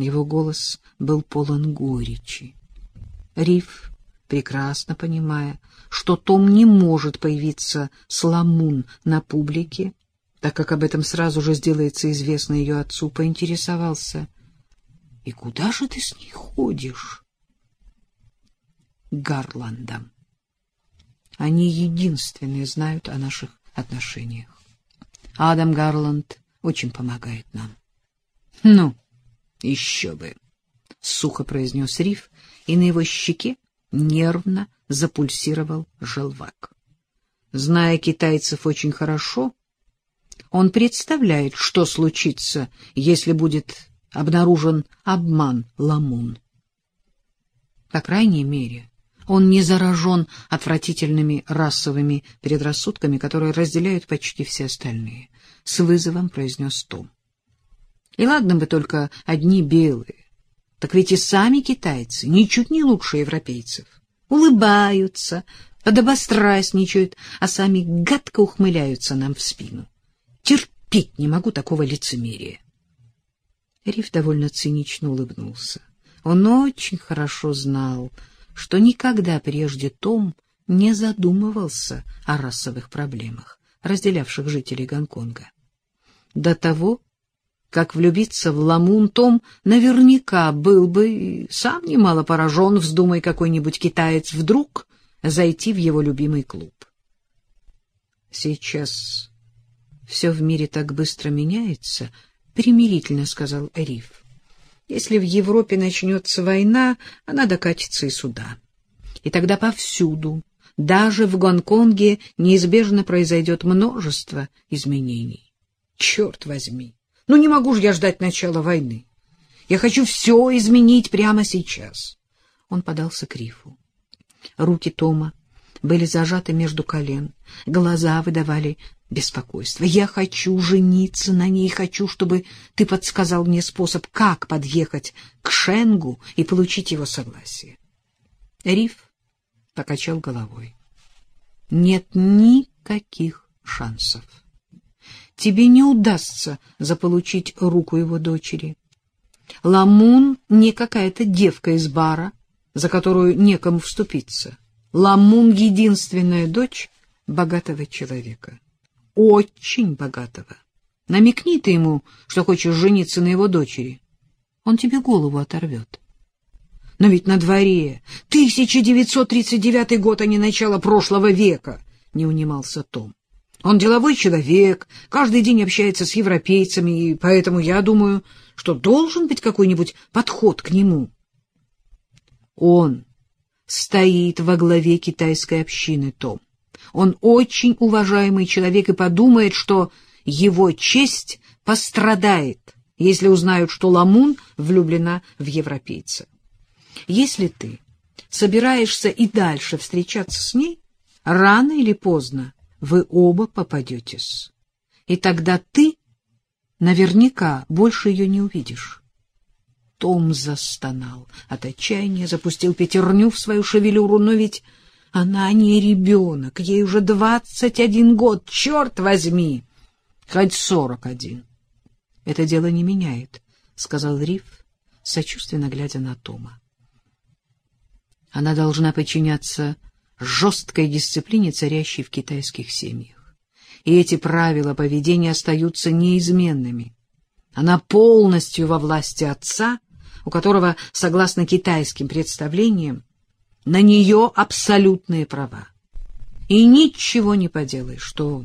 Его голос был полон горечи. Риф, прекрасно понимая, что Том не может появиться с Ламун на публике, так как об этом сразу же сделается известно ее отцу, поинтересовался: — И куда же ты с ней ходишь? — К Гарландам. Они единственные знают о наших отношениях. Адам Гарланд очень помогает нам. — Ну, еще бы! — сухо произнес Риф, и на его щеке нервно запульсировал желвак. Зная китайцев очень хорошо, он представляет, что случится, если будет обнаружен обман Ламун. По крайней мере, он не заражен отвратительными расовыми предрассудками, которые разделяют почти все остальные, — с вызовом произнес Том. И ладно бы только одни белые, так ведь и сами китайцы ничуть не лучше европейцев. Улыбаются, подобострастничают, а сами гадко ухмыляются нам в спину. Терпеть не могу такого лицемерия. Риф довольно цинично улыбнулся. Он очень хорошо знал, что никогда прежде Том не задумывался о расовых проблемах, разделявших жителей Гонконга. До того, как влюбиться в Ламун, Том наверняка был бы и сам немало поражен, вздумай какой-нибудь китаец вдруг зайти в его любимый клуб. Сейчас все в мире так быстро меняется, — примирительно сказал Риф. Если в Европе начнется война, она докатится и сюда. И тогда повсюду, даже в Гонконге, неизбежно произойдет множество изменений. Черт возьми! Ну не могу же я ждать начала войны. Я хочу все изменить прямо сейчас. Он подался к Рифу. Руки Тома были зажаты между колен, глаза выдавали беспокойство. Я хочу жениться на ней, хочу, чтобы ты подсказал мне способ, как подъехать к Шенгу и получить его согласие. Риф покачал головой. Нет никаких шансов. Тебе не удастся заполучить руку его дочери. Ламун не какая-то девка из бара, за которую некому вступиться. Ламун — единственная дочь богатого человека. Очень богатого. Намекни ты ему, что хочешь жениться на его дочери. Он тебе голову оторвет. Но ведь на дворе 1939 год, а не начало прошлого века, — не унимался Том. Он деловой человек, каждый день общается с европейцами, и поэтому я думаю, что должен быть какой-нибудь подход к нему. Он стоит во главе китайской общины, Том. Он очень уважаемый человек и подумает, что его честь пострадает, если узнают, что Ламун влюблена в европейца. Если ты собираешься и дальше встречаться с ней, рано или поздно вы оба попадетесь, и тогда ты наверняка больше ее не увидишь. Том застонал от отчаяния, запустил пятерню в свою шевелюру, но ведь она не ребенок, ей уже 21 год, черт возьми, хоть 41. Это дело не меняет, — сказал Риф, сочувственно глядя на Тома. Она должна подчиняться жесткой дисциплине, царящей в китайских семьях. И эти правила поведения остаются неизменными. Она полностью во власти отца, у которого, согласно китайским представлениям, на нее абсолютные права. И ничего не поделаешь, что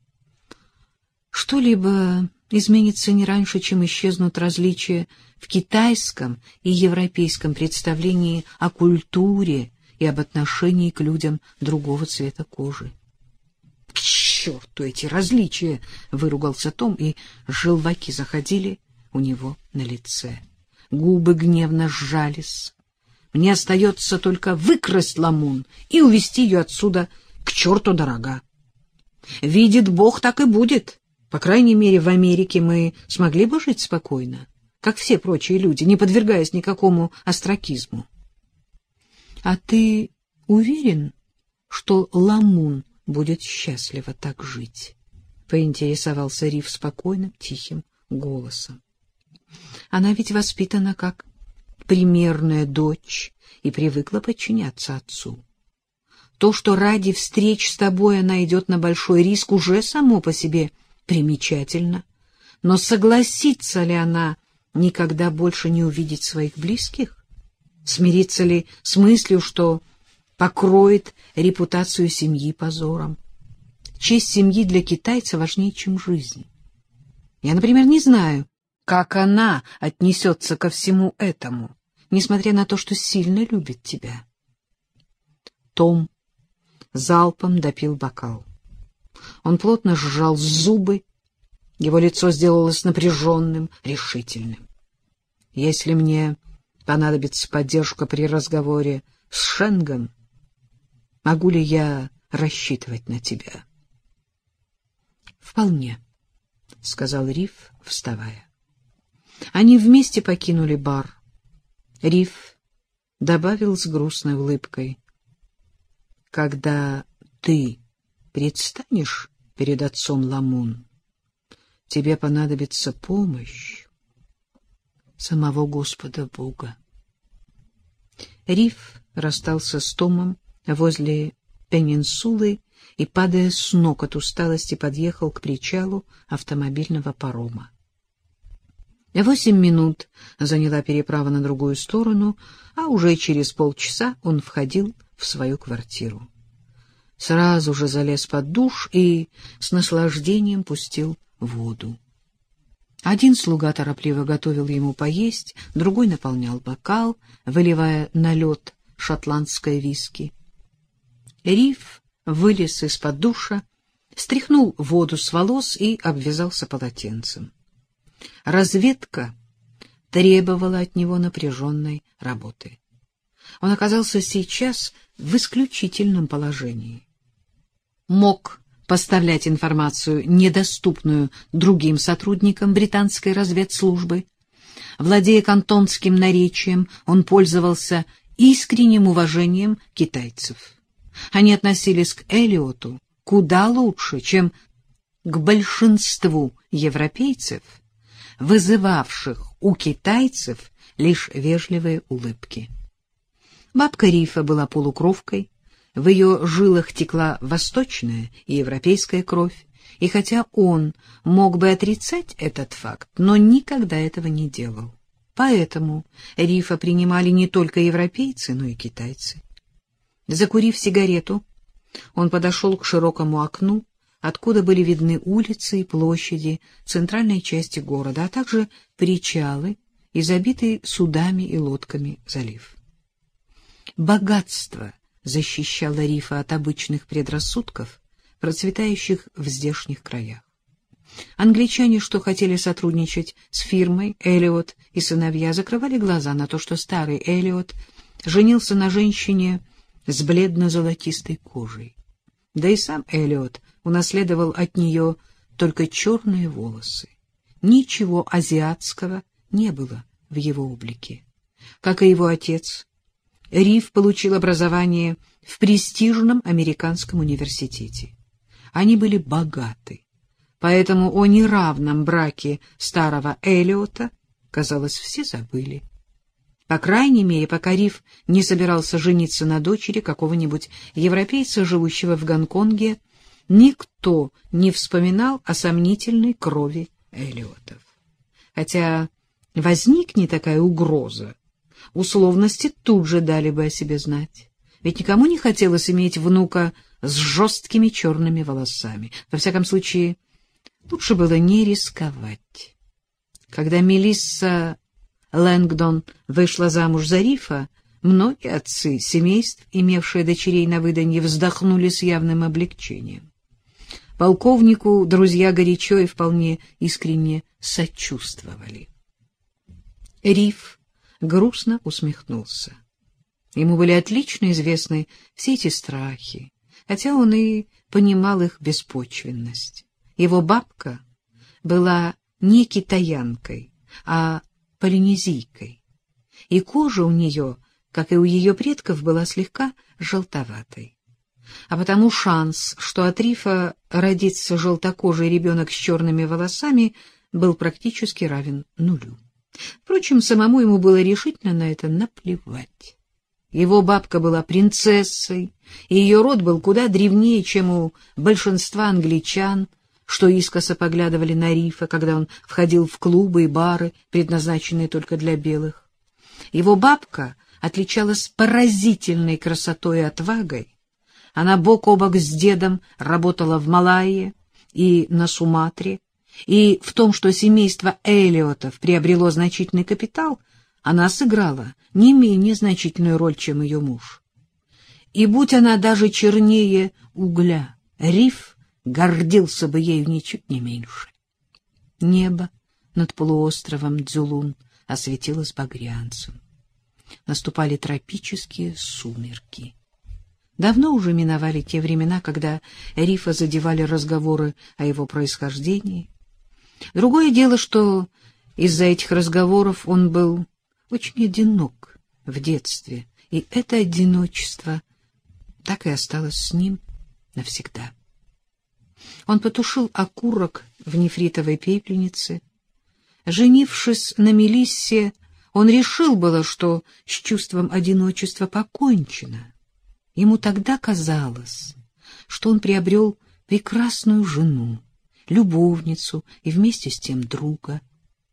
что-либо изменится не раньше, чем исчезнут различия в китайском и европейском представлении о культуре и об отношении к людям другого цвета кожи. — К черту эти различия! — выругался Том, и желваки заходили у него на лице. Губы гневно сжались. Мне остается только выкрасть Ламун и увезти ее отсюда к черту дорога. Видит Бог, так и будет. По крайней мере, в Америке мы смогли бы жить спокойно, как все прочие люди, не подвергаясь никакому остракизму. — А ты уверен, что Ламун будет счастливо так жить? — поинтересовался Риф спокойным, тихим голосом. Она ведь воспитана как примерная дочь и привыкла подчиняться отцу. То, что ради встреч с тобой она идет на большой риск, уже само по себе примечательно. Но согласится ли она никогда больше не увидеть своих близких? Смирится ли с мыслью, что покроет репутацию семьи позором? Честь семьи для китайца важнее, чем жизнь. Я, например, не знаю, как она отнесется ко всему этому, несмотря на то, что сильно любит тебя. Том залпом допил бокал. Он плотно сжал зубы, его лицо сделалось напряженным, решительным. Если мне понадобится поддержка при разговоре с Шенгом, могу ли я рассчитывать на тебя? — Вполне, — сказал Риф, вставая. Они вместе покинули бар. Риф добавил с грустной улыбкой: — Когда ты предстанешь перед отцом Ламун, тебе понадобится помощь самого Господа Бога. Риф расстался с Томом возле Пенинсулы и, падая с ног от усталости, подъехал к причалу автомобильного парома. 8 минут заняла переправа на другую сторону, а уже через полчаса он входил в свою квартиру. Сразу же залез под душ и с наслаждением пустил воду. Один слуга торопливо готовил ему поесть, другой наполнял бокал, выливая на лед шотландское виски. Риф вылез из-под душа, стряхнул воду с волос и обвязался полотенцем. Разведка требовала от него напряженной работы. Он оказался сейчас в исключительном положении. Мог поставлять информацию, недоступную другим сотрудникам британской разведслужбы. Владея кантонским наречием, он пользовался искренним уважением китайцев. Они относились к Эллиоту куда лучше, чем к большинству европейцев, вызывавших у китайцев лишь вежливые улыбки. Бабка Рифа была полукровкой, в ее жилах текла восточная и европейская кровь, и хотя он мог бы отрицать этот факт, но никогда этого не делал. Поэтому Рифа принимали не только европейцы, но и китайцы. Закурив сигарету, он подошел к широкому окну, откуда были видны улицы и площади центральной части города, а также причалы и забитый судами и лодками залив. Богатство защищало Рифа от обычных предрассудков, процветающих в здешних краях. Англичане, что хотели сотрудничать с фирмой Эллиот и сыновья, закрывали глаза на то, что старый Эллиот женился на женщине с бледно-золотистой кожей. Да и сам Эллиот унаследовал от нее только черные волосы. Ничего азиатского не было в его облике. Как и его отец, Риф получил образование в престижном американском университете. Они были богаты, поэтому о неравном браке старого Эллиота, казалось, все забыли. По крайней мере, пока Риф не собирался жениться на дочери какого-нибудь европейца, живущего в Гонконге, никто не вспоминал о сомнительной крови Эллиотов. Хотя возникнет такая угроза, условности тут же дали бы о себе знать. Ведь никому не хотелось иметь внука с жесткими черными волосами. Во всяком случае, лучше было не рисковать. Когда Мелисса Лэнгдон вышла замуж за Рифа, многие отцы семейств, имевшие дочерей на выданье, вздохнули с явным облегчением. Полковнику друзья горячо и вполне искренне сочувствовали. Риф грустно усмехнулся. Ему были отлично известны все эти страхи, хотя он и понимал их беспочвенность. Его бабка была не китаянкой, а полинезийкой, и кожа у нее, как и у ее предков, была слегка желтоватой. А потому шанс, что от Рифа родится желтокожий ребенок с черными волосами, был практически равен нулю. Впрочем, самому ему было решительно на это наплевать. Его бабка была принцессой, и ее род был куда древнее, чем у большинства англичан, что искоса поглядывали на Рифа, когда он входил в клубы и бары, предназначенные только для белых. Его бабка отличалась поразительной красотой и отвагой. Она бок о бок с дедом работала в Малайе и на Суматре, и в том, что семейство Эллиотов приобрело значительный капитал, она сыграла не менее значительную роль, чем ее муж. И будь она даже чернее угля, Риф гордился бы ею ничуть не меньше. Небо над полуостровом Дзулун осветилось багрянцем. Наступали тропические сумерки. Давно уже миновали те времена, когда Рифа задевали разговоры о его происхождении. Другое дело, что из-за этих разговоров он был очень одинок в детстве, и это одиночество так и осталось с ним навсегда. Он потушил окурок в нефритовой пепельнице. Женившись на Мелиссе, он решил было, что с чувством одиночества покончено. Ему тогда казалось, что он приобрел прекрасную жену, любовницу и вместе с тем друга.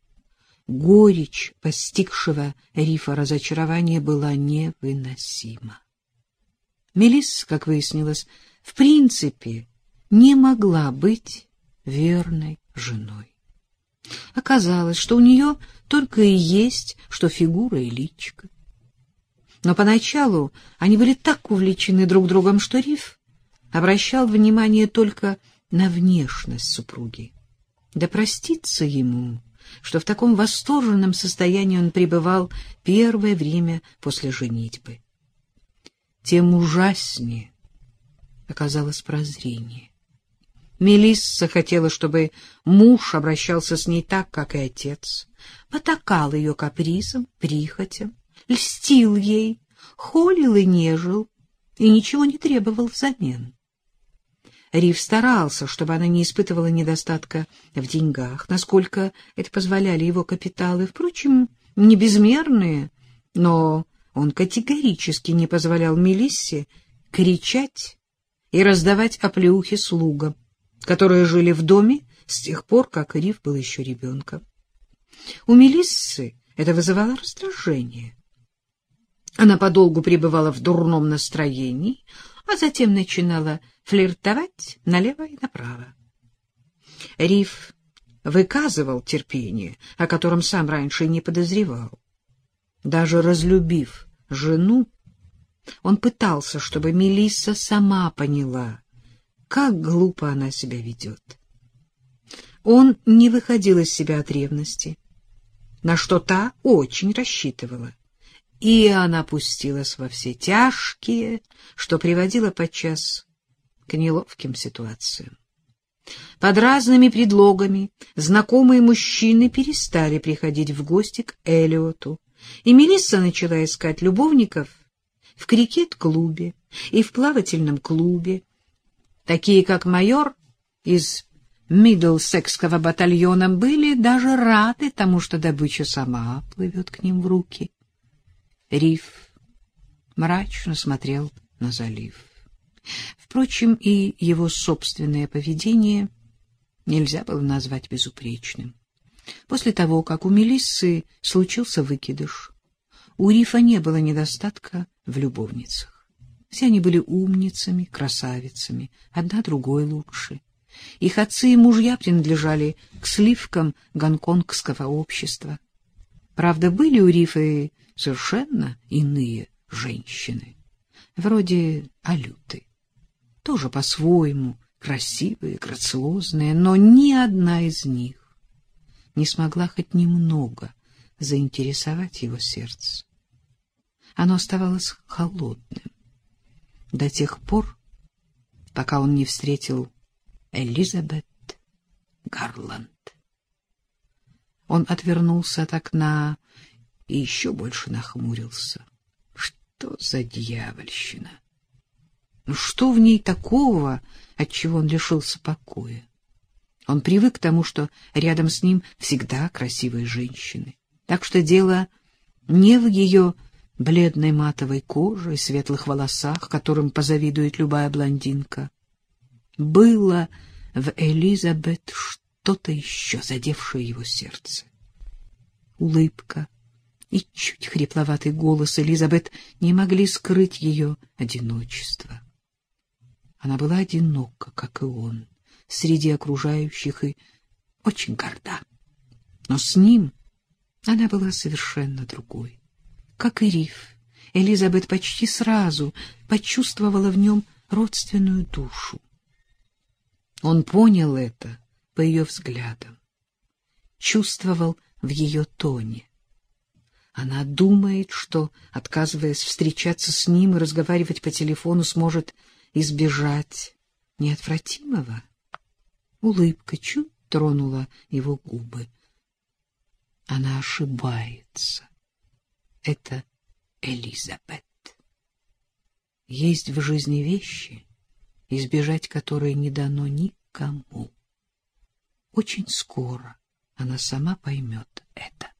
Горечь постигшего Рифа разочарования была невыносима. Мелисса, как выяснилось, в принципе не могла быть верной женой. Оказалось, что у нее только и есть, что фигура и личико. Но поначалу они были так увлечены друг другом, что Риф обращал внимание только на внешность супруги. Да простится ему, что в таком восторженном состоянии он пребывал первое время после женитьбы. Тем ужаснее оказалось прозрение. Мелисса хотела, чтобы муж обращался с ней так, как и отец, потакал ее капризам, прихотям, льстил ей, холил и нежил, и ничего не требовал взамен. Риф старался, чтобы она не испытывала недостатка в деньгах, насколько это позволяли его капиталы, впрочем, не безмерные, но он категорически не позволял Мелиссе кричать и раздавать оплеухи слугам, которые жили в доме с тех пор, как Риф был еще ребенком. У Мелиссы это вызывало раздражение. Она подолгу пребывала в дурном настроении, а затем начинала флиртовать налево и направо. Риф выказывал терпение, о котором сам раньше не подозревал. Даже разлюбив жену, он пытался, чтобы Мелисса сама поняла, как глупо она себя ведет. Он не выходил из себя от ревности, на что та очень рассчитывала, и она пустилась во все тяжкие, что приводило подчас к неловким ситуациям. Под разными предлогами знакомые мужчины перестали приходить в гости к Эллиоту, и Мелисса начала искать любовников в крикет-клубе и в плавательном клубе. Такие, как майор из Мидлсекского батальона, были даже рады тому, что добыча сама плывет к ним в руки. Риф мрачно смотрел на залив. Впрочем, и его собственное поведение нельзя было назвать безупречным. После того, как у Мелиссы случился выкидыш, у Рифа не было недостатка в любовницах. Все они были умницами, красавицами, одна другой лучше. Их отцы и мужья принадлежали к сливкам гонконгского общества. Правда, были у Рифа и совершенно иные женщины, вроде Алюты, тоже по-своему красивые, грациозные, но ни одна из них не смогла хоть немного заинтересовать его сердце. Оно оставалось холодным до тех пор, пока он не встретил Элизабет Гарланд. Он отвернулся от окна и еще больше нахмурился. Что за дьявольщина? Что в ней такого, от чего он лишился покоя? Он привык к тому, что рядом с ним всегда красивые женщины. Так что дело не в ее бледной матовой коже и светлых волосах, которым позавидует любая блондинка. Было в Элизабет что-то еще, задевшее его сердце. Улыбка и чуть хрипловатый голос Элизабет не могли скрыть ее одиночество. Она была одинока, как и он, среди окружающих и очень горда. Но с ним она была совершенно другой. Как и Риф, Элизабет почти сразу почувствовала в нем родственную душу. Он понял это по ее взглядам, чувствовал в ее тоне. Она думает, что, отказываясь встречаться с ним и разговаривать по телефону, сможет избежать неотвратимого. Улыбка чуть тронула его губы. Она ошибается. Это Элизабет. Есть в жизни вещи, избежать которые не дано никому. Очень скоро она сама поймет это.